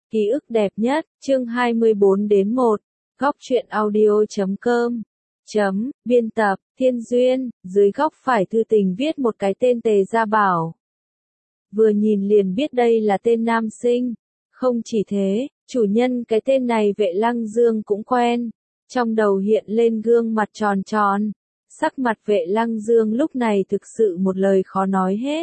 Ký ức đẹp nhất, chương 24 đến 1, góc truyện audio.com. Biên tập, Thiên Duyên, dưới góc phải thư tình viết một cái tên Tề Gia Bảo. Vừa nhìn liền biết đây là tên nam sinh. Không chỉ thế, chủ nhân cái tên này Vệ Lăng Dương cũng quen. Trong đầu hiện lên gương mặt tròn tròn. Sắc mặt Vệ Lăng Dương lúc này thực sự một lời khó nói hết.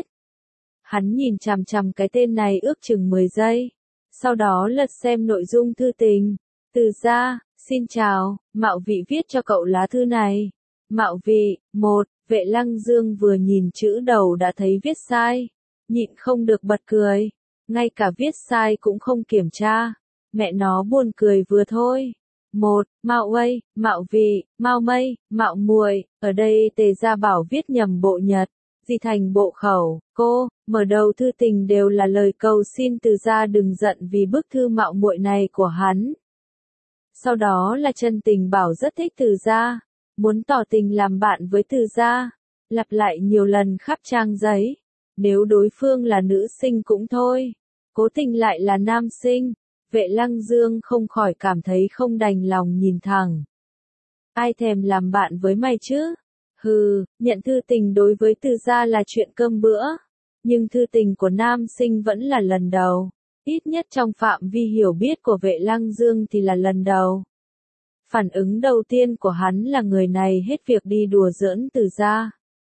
Hắn nhìn chằm chằm cái tên này ước chừng 10 giây. Sau đó lật xem nội dung thư tình. Từ gia, xin chào, Mạo Vị viết cho cậu lá thư này. Mạo Vị, 1, Vệ Lăng Dương vừa nhìn chữ đầu đã thấy viết sai. Nhịn không được bật cười. Ngay cả viết sai cũng không kiểm tra. Mẹ nó buồn cười vừa thôi. 1, Mạo Uây, Mạo Vị, Mạo Mây, Mạo Muội, ở đây Tề Gia Bảo viết nhầm bộ nhật. Gì thành bộ khẩu, cô, mở đầu thư tình đều là lời cầu xin Từ gia đừng giận vì bức thư mạo muội này của hắn. Sau đó là chân tình bảo rất thích Từ gia, muốn tỏ tình làm bạn với Từ gia, lặp lại nhiều lần khắp trang giấy. Nếu đối phương là nữ sinh cũng thôi, cố tình lại là nam sinh, Vệ Lăng Dương không khỏi cảm thấy không đành lòng nhìn thẳng. Ai thèm làm bạn với mày chứ? Hừ, nhận thư tình đối với Từ gia là chuyện cơm bữa, nhưng thư tình của nam sinh vẫn là lần đầu, ít nhất trong phạm vi hiểu biết của Vệ Lăng Dương thì là lần đầu. Phản ứng đầu tiên của hắn là người này hết việc đi đùa giỡn Từ gia.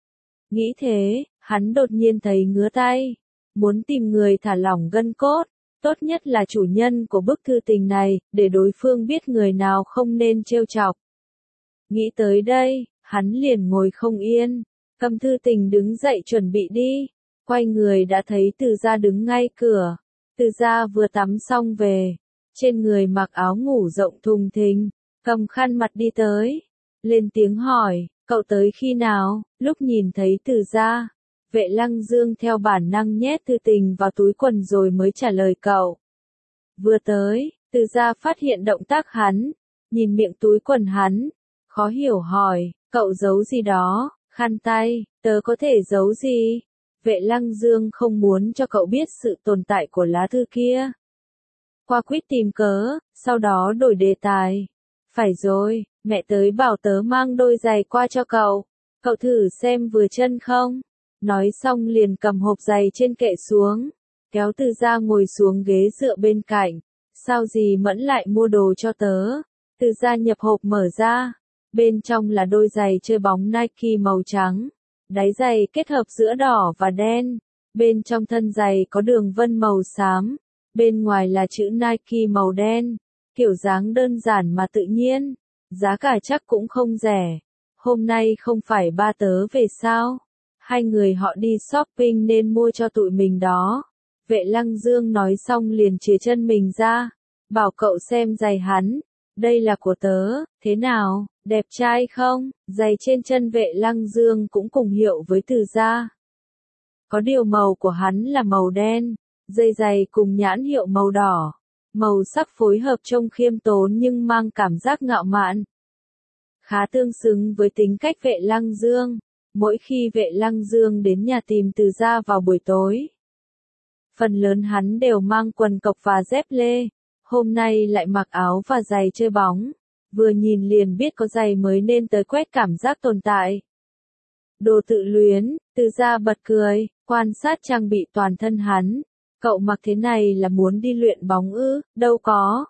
Nghĩ thế, hắn đột nhiên thấy ngứa tay, muốn tìm người thả lỏng gân cốt, tốt nhất là chủ nhân của bức thư tình này, để đối phương biết người nào không nên trêu chọc. Nghĩ tới đây, hắn liền ngồi không yên, cầm thư tình đứng dậy chuẩn bị đi, quay người đã thấy Từ gia đứng ngay cửa. Từ gia vừa tắm xong về, trên người mặc áo ngủ rộng thùng thình, cầm khăn mặt đi tới, lên tiếng hỏi, cậu tới khi nào? Lúc nhìn thấy Từ gia, Vệ Lăng Dương theo bản năng nhét thư tình vào túi quần rồi mới trả lời cậu. Vừa tới, Từ gia phát hiện động tác hắn, nhìn miệng túi quần hắn, khó hiểu hỏi, cậu giấu gì đó? Khăn tay, tớ có thể giấu gì? Vệ Lăng Dương không muốn cho cậu biết sự tồn tại của lá thư kia. Qua quýt tìm cớ, sau đó đổi đề tài. Phải rồi, mẹ tới bảo tớ mang đôi giày qua cho cậu. Cậu thử xem vừa chân không? Nói xong liền cầm hộp giày trên kệ xuống, kéo Từ gia ngồi xuống ghế dựa bên cạnh. Sao gì Mẫn lại mua đồ cho tớ? Từ gia nhập hộp mở ra. Bên trong là đôi giày chơi bóng Nike màu trắng. Đáy giày kết hợp giữa đỏ và đen. Bên trong thân giày có đường vân màu xám. Bên ngoài là chữ Nike màu đen. Kiểu dáng đơn giản mà tự nhiên. Giá cả chắc cũng không rẻ. Hôm nay không phải ba tớ về sao? Hai người họ đi shopping nên mua cho tụi mình đó. Vệ Lăng Dương nói xong liền chìa chân mình ra. Bảo cậu xem giày hắn. Đây là của tớ, thế nào, đẹp trai không? Giày trên chân Vệ Lăng Dương cũng cùng hiệu với Từ gia. Có điều màu của hắn là màu đen, dây giày cùng nhãn hiệu màu đỏ. Màu sắc phối hợp trông khiêm tốn nhưng mang cảm giác ngạo mạn. Khá tương xứng với tính cách Vệ Lăng Dương, mỗi khi Vệ Lăng Dương đến nhà tìm Từ gia vào buổi tối. Phần lớn hắn đều mang quần cộc và dép lê. Hôm nay lại mặc áo và giày chơi bóng, vừa nhìn liền biết có giày mới nên tới quét cảm giác tồn tại. Đồ tự luyến, Từ gia bật cười, quan sát trang bị toàn thân hắn. Cậu mặc thế này là muốn đi luyện bóng ư? Đâu có.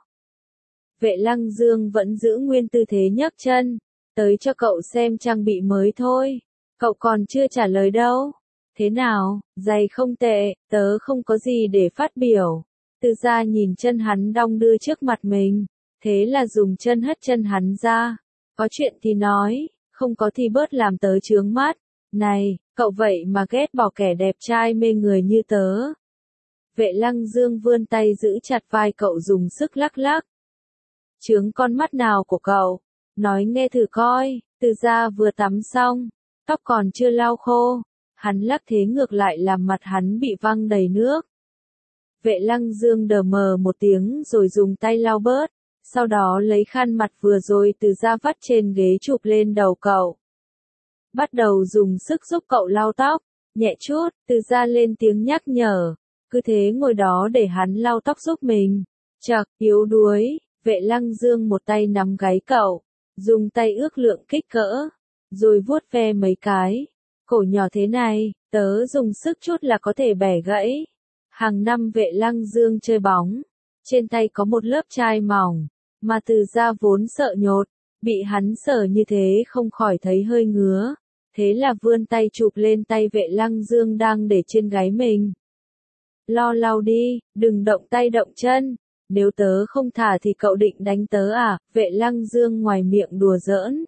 Vệ Lăng Dương vẫn giữ nguyên tư thế nhấc chân, tới cho cậu xem trang bị mới thôi. Cậu còn chưa trả lời đâu. Thế nào, giày không tệ, tớ không có gì để phát biểu. Từ gia nhìn chân hắn đong đưa trước mặt mình, thế là dùng chân hất chân hắn ra. Có chuyện thì nói, không có thì bớt làm tớ chướng mắt. Này, cậu vậy mà ghét bỏ kẻ đẹp trai mê người như tớ. Vệ Lăng Dương vươn tay giữ chặt vai cậu dùng sức lắc lắc. Chướng con mắt nào của cậu? Nói nghe thử coi. Từ gia vừa tắm xong, tóc còn chưa lau khô. Hắn lắc thế ngược lại làm mặt hắn bị văng đầy nước. Vệ Lăng Dương đờ mờ một tiếng rồi dùng tay lau bớt, sau đó lấy khăn mặt vừa rồi Từ gia vắt trên ghế chụp lên đầu cậu. Bắt đầu dùng sức giúp cậu lau tóc, nhẹ chút, Từ gia lên tiếng nhắc nhở, cứ thế ngồi đó để hắn lau tóc giúp mình. Chậc, yếu đuối, Vệ Lăng Dương một tay nắm gáy cậu, dùng tay ước lượng kích cỡ, rồi vuốt ve mấy cái. Cổ nhỏ thế này, tớ dùng sức chút là có thể bẻ gãy. Hàng năm Vệ Lăng Dương chơi bóng, trên tay có một lớp chai mỏng, mà Từ Gia vốn sợ nhột, bị hắn sờ như thế không khỏi thấy hơi ngứa. Thế là vươn tay chụp lên tay Vệ Lăng Dương đang để trên gáy mình. Lo lau đi, đừng động tay động chân, nếu tớ không thả thì cậu định đánh tớ à? Vệ Lăng Dương ngoài miệng đùa giỡn.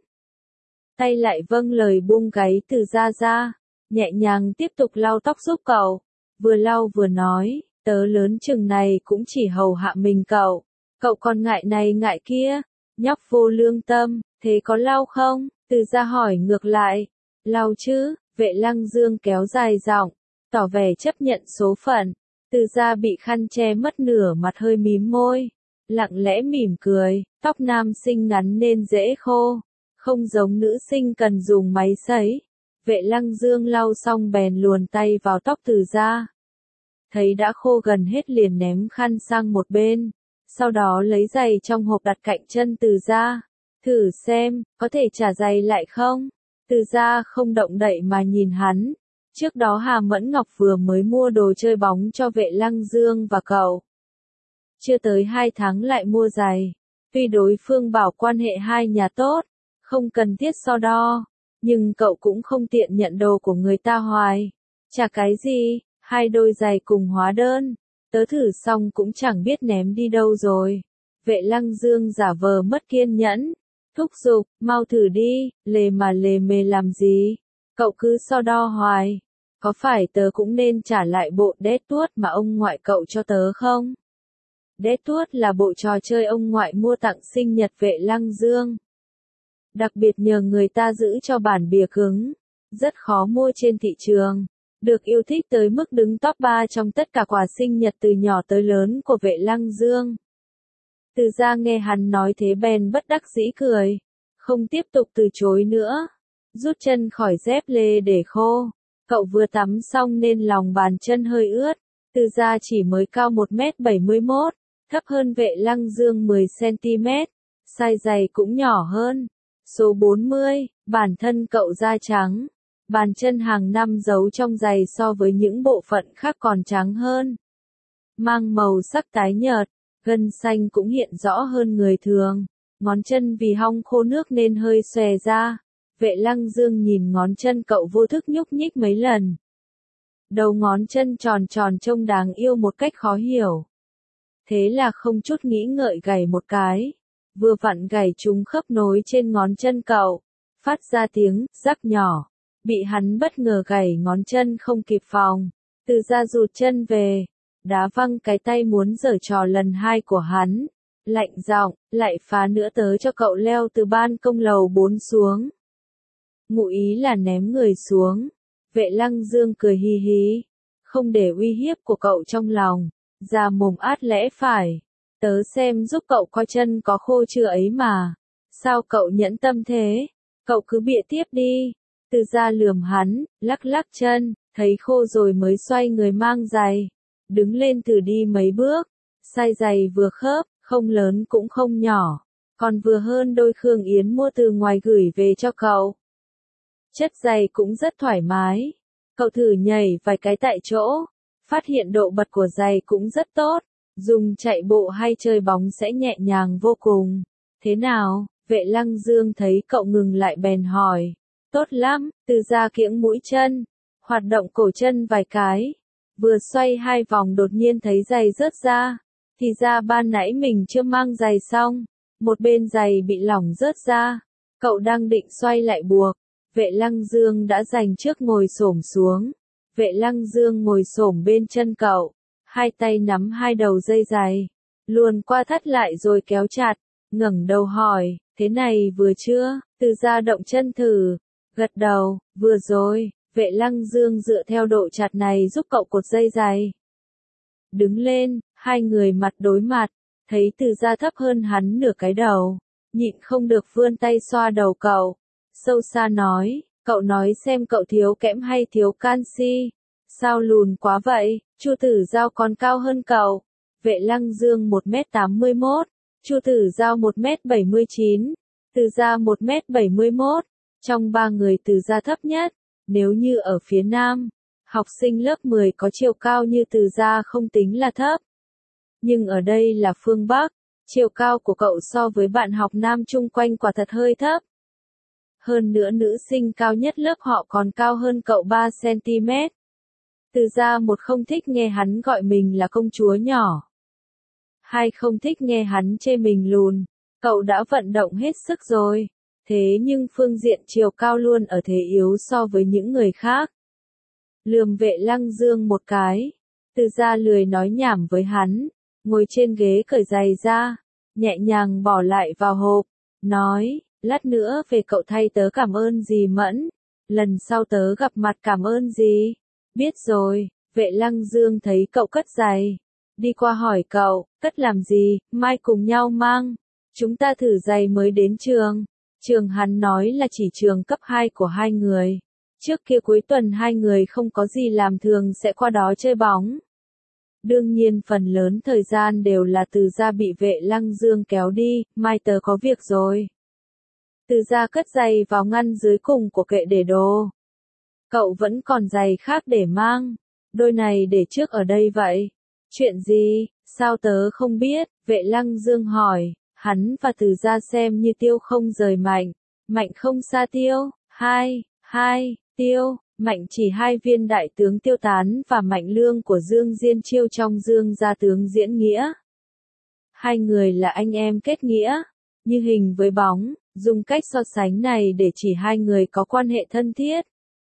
Tay lại vâng lời buông gáy Từ Gia ra, nhẹ nhàng tiếp tục lau tóc giúp cậu, vừa lau vừa nói, tớ lớn chừng này cũng chỉ hầu hạ mình cậu còn ngại này ngại kia, nhóc vô lương tâm, thế có lau không? Từ Gia hỏi ngược lại, lau chứ, Vệ Lăng Dương kéo dài giọng, tỏ vẻ chấp nhận số phận. Từ Gia bị khăn che mất nửa mặt hơi mím môi, lặng lẽ mỉm cười, tóc nam sinh ngắn nên dễ khô, không giống nữ sinh cần dùng máy sấy. Vệ Lăng Dương lau xong bèn luồn tay vào tóc Từ Gia. Thấy đã khô gần hết liền ném khăn sang một bên, sau đó lấy giày trong hộp đặt cạnh chân Từ Gia. Thử xem, có thể trả giày lại không? Từ Gia không động đậy mà nhìn hắn. Trước đó Hà Mẫn Ngọc vừa mới mua đồ chơi bóng cho Vệ Lăng Dương và cậu. Chưa tới 2 tháng lại mua giày. Tuy đối phương bảo quan hệ hai nhà tốt, không cần thiết so đo, nhưng cậu cũng không tiện nhận đồ của người ta hoài. Chả cái gì, 2 đôi giày cùng hóa đơn, tớ thử xong cũng chẳng biết ném đi đâu rồi. Vệ Lăng Dương giả vờ mất kiên nhẫn, thúc giục, mau thử đi, lề mề làm gì? Cậu cứ so đo hoài. Có phải tớ cũng nên trả lại bộ đét tuốt mà ông ngoại cậu cho tớ không? Đét tuốt là bộ trò chơi ông ngoại mua tặng sinh nhật Vệ Lăng Dương. Đặc biệt nhờ người ta giữ cho bản bìa cứng, rất khó mua trên thị trường. Được yêu thích tới mức đứng top 3 trong tất cả quà sinh nhật từ nhỏ tới lớn của Vệ Lăng Dương. Từ Gia nghe hắn nói thế bèn bất đắc dĩ cười, không tiếp tục từ chối nữa, rút chân khỏi dép lê để khô. Cậu vừa tắm xong nên lòng bàn chân hơi ướt. Từ Gia chỉ mới cao 1m71, thấp hơn Vệ Lăng Dương 10cm, size giày cũng nhỏ hơn. Số 40, bản thân cậu da trắng, bàn chân hàng năm giấu trong giày so với những bộ phận khác còn trắng hơn. Mang màu sắc tái nhợt, gân xanh cũng hiện rõ hơn người thường. Ngón chân vì hong khô nước nên hơi xòe ra. Vệ Lăng Dương nhìn ngón chân cậu vô thức nhúc nhích mấy lần. Đầu ngón chân tròn tròn trông đáng yêu một cách khó hiểu. Thế là không chút nghĩ ngợi gảy một cái. Vừa vặn gảy trúng khớp nối trên ngón chân cậu. Phát ra tiếng rắc nhỏ. Bị hắn bất ngờ gảy ngón chân không kịp phòng. Từ Gia rụt chân về. Đá văng cái tay muốn giở trò lần 2 của hắn. Lạnh giọng, lại phá nữa tớ cho cậu leo từ ban công lầu 4 xuống. Ngụ ý là ném người xuống. Vệ Lăng Dương cười hi hí, không để uy hiếp của cậu trong lòng, ra mồm át lẽ phải. Tớ xem giúp cậu coi chân có khô chưa ấy mà. Sao cậu nhẫn tâm thế? Cậu cứ bịa tiếp đi. Từ Gia lườm hắn, lắc lắc chân, thấy khô rồi mới xoay người mang giày. Đứng lên thử đi mấy bước. Size giày vừa khớp, không lớn cũng không nhỏ. Còn vừa hơn đôi Khương Yến mua từ ngoài gửi về cho cậu. Chất giày cũng rất thoải mái. Cậu thử nhảy vài cái tại chỗ. Phát hiện độ bật của giày cũng rất tốt. Dùng chạy bộ hay chơi bóng sẽ nhẹ nhàng vô cùng. Thế nào? Vệ Lăng Dương thấy cậu ngừng lại bèn hỏi. Tốt lắm, Từ Gia kiễng mũi chân. Hoạt động cổ chân vài cái. Vừa xoay 2 vòng đột nhiên thấy giày rớt ra. Thì ra ban nãy mình chưa mang giày xong. Một bên giày bị lỏng rớt ra. Cậu đang định xoay lại buộc. Vệ Lăng Dương đã giành trước ngồi xổm xuống. Vệ Lăng Dương ngồi xổm bên chân cậu. 2 tay nắm 2 đầu dây giày. Luồn qua thắt lại rồi kéo chặt. Ngẩng đầu hỏi, thế này vừa chưa? Từ Gia động chân thử. Gật đầu, vừa rồi. Vệ Lăng Dương dựa theo độ chặt này giúp cậu cột dây giày. Đứng lên, 2 người mặt đối mặt. Thấy Từ Gia thấp hơn hắn nửa cái đầu. Nhịn không được vươn tay xoa đầu cậu. Sâu xa nói, cậu nói xem cậu thiếu kẽm hay thiếu canxi. Sao lùn quá vậy? Chu Tử Giao còn cao hơn cậu. Vệ Lăng Dương 1m81, Chu Tử Giao 1m79, Từ Gia 1m71. Trong ba người Từ Gia thấp nhất, nếu như ở phía Nam, học sinh lớp 10 có chiều cao như Từ Gia không tính là thấp. Nhưng ở đây là phương Bắc, chiều cao của cậu so với bạn học nam chung quanh quả thật hơi thấp. Hơn nữa nữ sinh cao nhất lớp họ còn cao hơn cậu 3cm. Từ Gia một không thích nghe hắn gọi mình là công chúa nhỏ. Hai không thích nghe hắn chê mình lùn. Cậu đã vận động hết sức rồi. Thế nhưng phương diện chiều cao luôn ở thế yếu so với những người khác. Lườm Vệ Lăng Dương một cái. Từ Gia lười nói nhảm với hắn. Ngồi trên ghế cởi giày ra. Nhẹ nhàng bỏ lại vào hộp. Nói, lát nữa về cậu thay tớ cảm ơn dì Mẫn. Lần sau tớ gặp mặt cảm ơn dì. Biết rồi. Vệ Lăng Dương thấy cậu cất giày. Đi qua hỏi cậu, cất làm gì, mai cùng nhau mang. Chúng ta thử giày mới đến trường. Trường hắn nói là chỉ trường cấp 2 của hai người. Trước kia cuối tuần hai người không có gì làm thường sẽ qua đó chơi bóng. Đương nhiên phần lớn thời gian đều là Từ Gia bị Vệ Lăng Dương kéo đi, mai tớ có việc rồi. Từ Gia cất giày vào ngăn dưới cùng của kệ để đồ. Cậu vẫn còn giày khác để mang. Đôi này để trước ở đây vậy. Chuyện gì, sao tớ không biết, Vệ Lăng Dương hỏi, hắn và Từ Gia xem như Tiêu không rời Mạnh, Mạnh không xa Tiêu, Tiêu, Mạnh chỉ hai viên đại tướng Tiêu Tán và Mạnh Lương của Dương Diên Chiêu trong Dương gia tướng diễn nghĩa. Hai người là anh em kết nghĩa, như hình với bóng, dùng cách so sánh này để chỉ hai người có quan hệ thân thiết.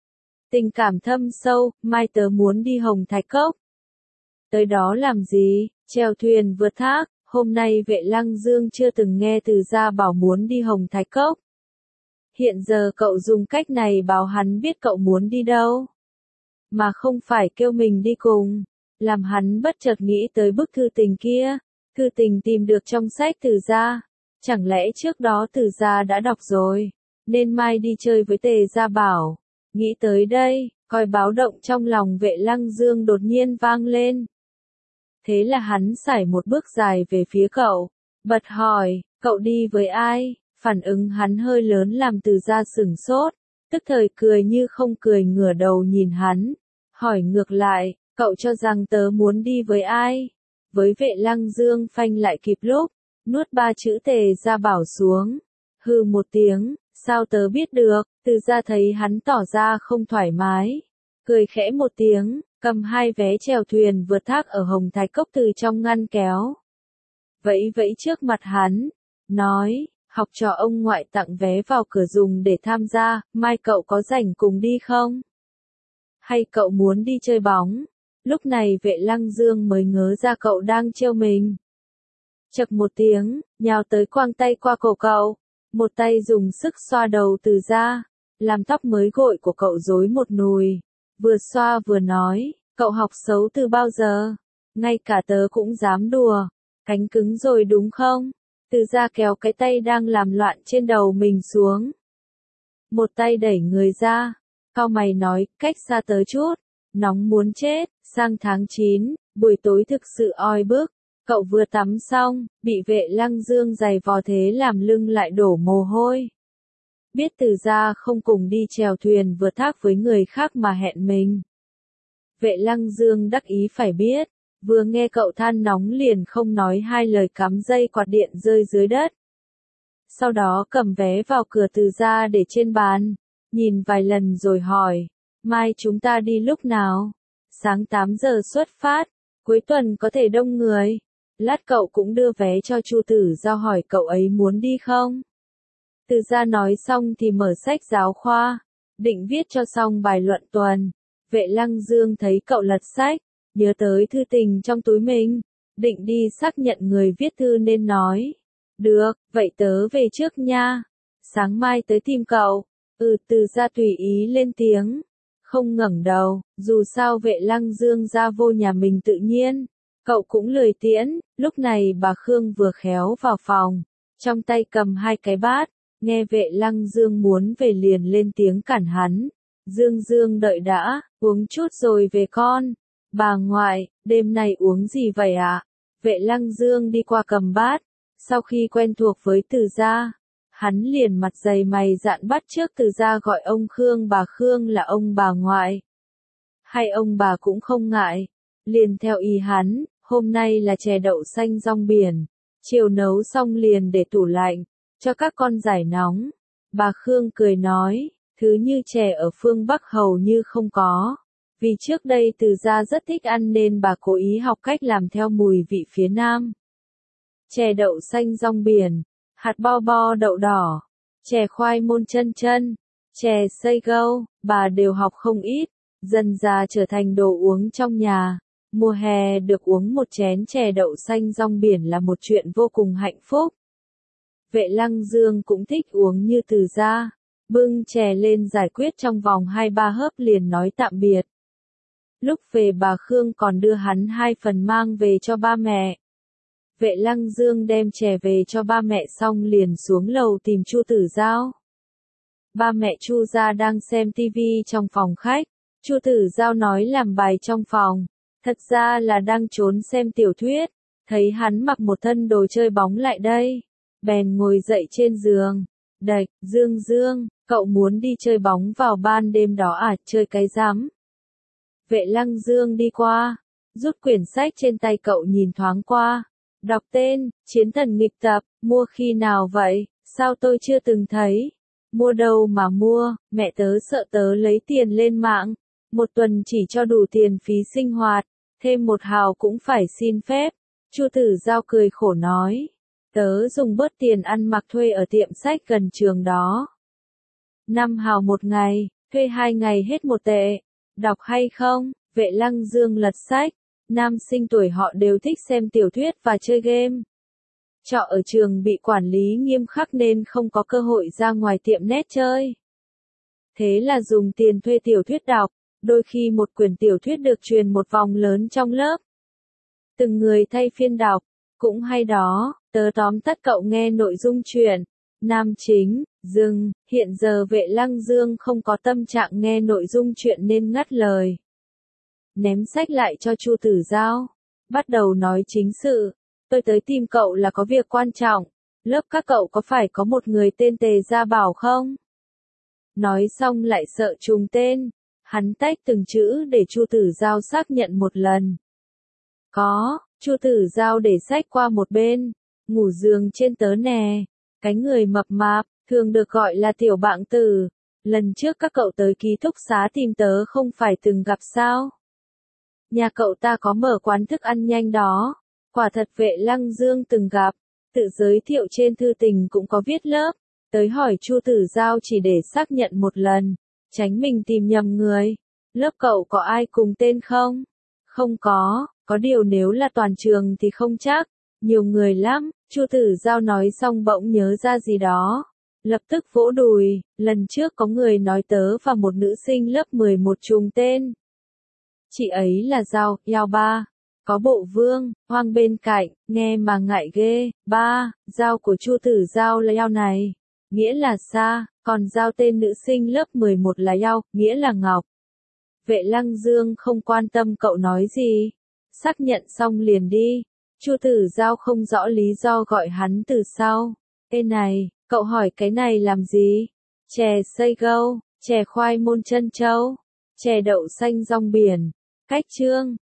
Tình cảm thâm sâu, mai tớ muốn đi Hồng Thạch Cốc. Tới đó làm gì, chèo thuyền vượt thác, hôm nay Vệ Lăng Dương chưa từng nghe Từ Gia bảo muốn đi Hồng Thạch Cốc. Hiện giờ cậu dùng cách này bảo hắn biết cậu muốn đi đâu. Mà không phải kêu mình đi cùng, làm hắn bất chợt nghĩ tới bức thư tình kia, thư tình tìm được trong sách Từ Gia. Chẳng lẽ trước đó Từ Gia đã đọc rồi, nên mai đi chơi với Tề Gia Bảo. Nghĩ tới đây, còi báo động trong lòng Vệ Lăng Dương đột nhiên vang lên. Thế là hắn sải một bước dài về phía cậu, bật hỏi, cậu đi với ai? Phản ứng hắn hơi lớn làm Từ Gia sửng sốt, tức thời cười như không cười ngửa đầu nhìn hắn, hỏi ngược lại, cậu cho rằng tớ muốn đi với ai? Với Vệ Lăng Dương phanh lại kịp lúc, nuốt ba chữ Tề Gia Bảo xuống, hừ một tiếng, sao tớ biết được? Từ Gia thấy hắn tỏ ra không thoải mái, cười khẽ một tiếng, cầm hai vé chèo thuyền vượt thác ở Hồng Thạch Cốc từ trong ngăn kéo. Vẫy vẫy trước mặt hắn, nói, học trò ông ngoại tặng vé vào cửa dùng để tham gia, mai cậu có rảnh cùng đi không? Hay cậu muốn đi chơi bóng? Lúc này Vệ Lăng Dương mới ngớ ra cậu đang trêu mình. Chậc một tiếng, nhào tới quăng tay qua cổ cậu, một tay dùng sức xoa đầu Từ Gia, làm tóc mới gội của cậu rối một nùi. Vừa xoa vừa nói, cậu học xấu từ bao giờ? Ngay cả tớ cũng dám đùa. Cánh cứng rồi đúng không? Từ Gia kéo cái tay đang làm loạn trên đầu mình xuống. Một tay đẩy người ra. Cau mày nói, cách xa tớ chút. Nóng muốn chết, sang tháng 9, buổi tối thực sự oi bức. Cậu vừa tắm xong, bị Vệ Lăng Dương giày vò thế làm lưng lại đổ mồ hôi. Biết Từ Gia không cùng đi chèo thuyền vượt thác với người khác mà hẹn mình. Vệ Lăng Dương đắc ý phải biết, vừa nghe cậu than nóng liền không nói hai lời cắm dây quạt điện rơi dưới đất. Sau đó cầm vé vào cửa Từ Gia để trên bàn, nhìn vài lần rồi hỏi, mai chúng ta đi lúc nào? Sáng 8 giờ xuất phát, cuối tuần có thể đông người. Lát cậu cũng đưa vé cho Chu Tử Giao hỏi cậu ấy muốn đi không? Từ Gia nói xong thì mở sách giáo khoa, định viết cho xong bài luận tuần. Vệ Lăng Dương thấy cậu lật sách, nhớ tới thư tình trong túi mình, định đi xác nhận người viết thư nên nói. Được, vậy tớ về trước nha. Sáng mai tới tìm cậu. Từ Gia tùy ý lên tiếng. Không ngẩng đầu, dù sao Vệ Lăng Dương ra vô nhà mình tự nhiên. Cậu cũng lười tiễn, lúc này bà Khương vừa khéo vào phòng, trong tay cầm hai cái bát, nghe Vệ Lăng Dương muốn về liền lên tiếng cản hắn. Dương đợi đã, uống chút rồi về con. Bà ngoại, đêm nay uống gì vậy ạ? Vệ Lăng Dương đi qua cầm bát, sau khi quen thuộc với Từ gia, hắn liền mặt dày mày dạn bắt chước Từ gia gọi ông Khương là ông bà ngoại. Hay ông bà cũng không ngại, liền theo ý hắn, hôm nay là chè đậu xanh rong biển, chiều nấu xong liền để tủ lạnh, cho các con giải nóng. Bà Khương cười nói, thứ như chè ở phương Bắc hầu như không có. Vì trước đây Từ gia rất thích ăn nên bà cố ý học cách làm theo mùi vị phía Nam. Chè đậu xanh rong biển, hạt bo bo đậu đỏ, chè khoai môn chân chân, chè xay gâu, bà đều học không ít, dần dà trở thành đồ uống trong nhà. Mùa hè được uống một chén chè đậu xanh rong biển là một chuyện vô cùng hạnh phúc. Vệ Lăng Dương cũng thích uống như Từ gia, bưng chè lên giải quyết trong vòng 2-3 hớp liền nói tạm biệt. Lúc về bà Khương còn đưa hắn 2 phần mang về cho ba mẹ. Vệ Lăng Dương đem chè về cho ba mẹ xong liền xuống lầu tìm Chu Tử Giao. Ba mẹ Chu gia đang xem tivi trong phòng khách. Chu Tử Giao nói làm bài trong phòng, thật ra là đang trốn xem tiểu thuyết, thấy hắn mặc một thân đồ chơi bóng lại đây, bèn ngồi dậy trên giường. Đạch, Dương Dương, cậu muốn đi chơi bóng vào ban đêm đó à, chơi cái rắm. Vệ Lăng Dương đi qua, rút quyển sách trên tay cậu nhìn thoáng qua, đọc tên, Chiến thần nghịch tập, mua khi nào vậy, sao tôi chưa từng thấy. Mua đâu mà mua, mẹ tớ sợ tớ lấy tiền lên mạng, một tuần chỉ cho đủ tiền phí sinh hoạt, thêm 1 hào cũng phải xin phép. Chu Tử Giao cười khổ nói, tớ dùng bớt tiền ăn mặc thuê ở tiệm sách gần trường đó. 5 hào một ngày, thuê 2 ngày hết 1 tệ. Đọc hay không? Vệ Lăng Dương lật sách. Nam sinh tuổi họ đều thích xem tiểu thuyết và chơi game. Trọ ở trường bị quản lý nghiêm khắc nên không có cơ hội ra ngoài tiệm net chơi. Thế là dùng tiền thuê tiểu thuyết đọc, đôi khi một quyển tiểu thuyết được truyền một vòng lớn trong lớp. Từng người thay phiên đọc, cũng hay đó, tớ tóm tắt cậu nghe nội dung truyện. Nam chính, dừng, hiện giờ Vệ Lăng Dương không có tâm trạng nghe nội dung truyện nên ngắt lời. Ném sách lại cho Chu Tử Giao, bắt đầu nói chính sự, tôi tới tìm cậu là có việc quan trọng, lớp các cậu có phải có một người tên Tề Gia Bảo không? Nói xong lại sợ trùng tên, hắn tách từng chữ để Chu Tử Giao xác nhận một lần. Có, Chu Tử Giao để sách qua một bên, ngủ giường trên tớ nè, cái người mập mạp, thường được gọi là Tiểu Bạng Tử, lần trước các cậu tới ký túc xá tìm tớ không phải từng gặp sao? Nhà cậu ta có mở quán thức ăn nhanh đó, quả thật Vệ Lăng Dương từng gặp, tự giới thiệu trên thư tình cũng có viết lớp, tới hỏi Chu Tử Giao chỉ để xác nhận một lần, tránh mình tìm nhầm người. Lớp cậu có ai cùng tên không? Không có điều nếu là toàn trường thì không chắc, nhiều người lắm. Chu Tử Giao nói xong bỗng nhớ ra gì đó, lập tức vỗ đùi, lần trước có người nói tớ và một nữ sinh lớp 11 trùng tên. Chị ấy là Giao, Yao Ba, có bộ Vương, Hoang bên cạnh, nghe mà ngại ghê. Ba, Giao của Chu Tử Giao là Yao này, nghĩa là Sa, còn Giao tên nữ sinh lớp 11 là Yao, nghĩa là Ngọc. Vệ Lăng Dương không quan tâm cậu nói gì, xác nhận xong liền đi. Chu Tử Giao không rõ lý do gọi hắn từ sau. Ê này, cậu hỏi cái này làm gì? Chè xay gâu, chè khoai môn chân châu, chè đậu xanh rong biển. Cách chương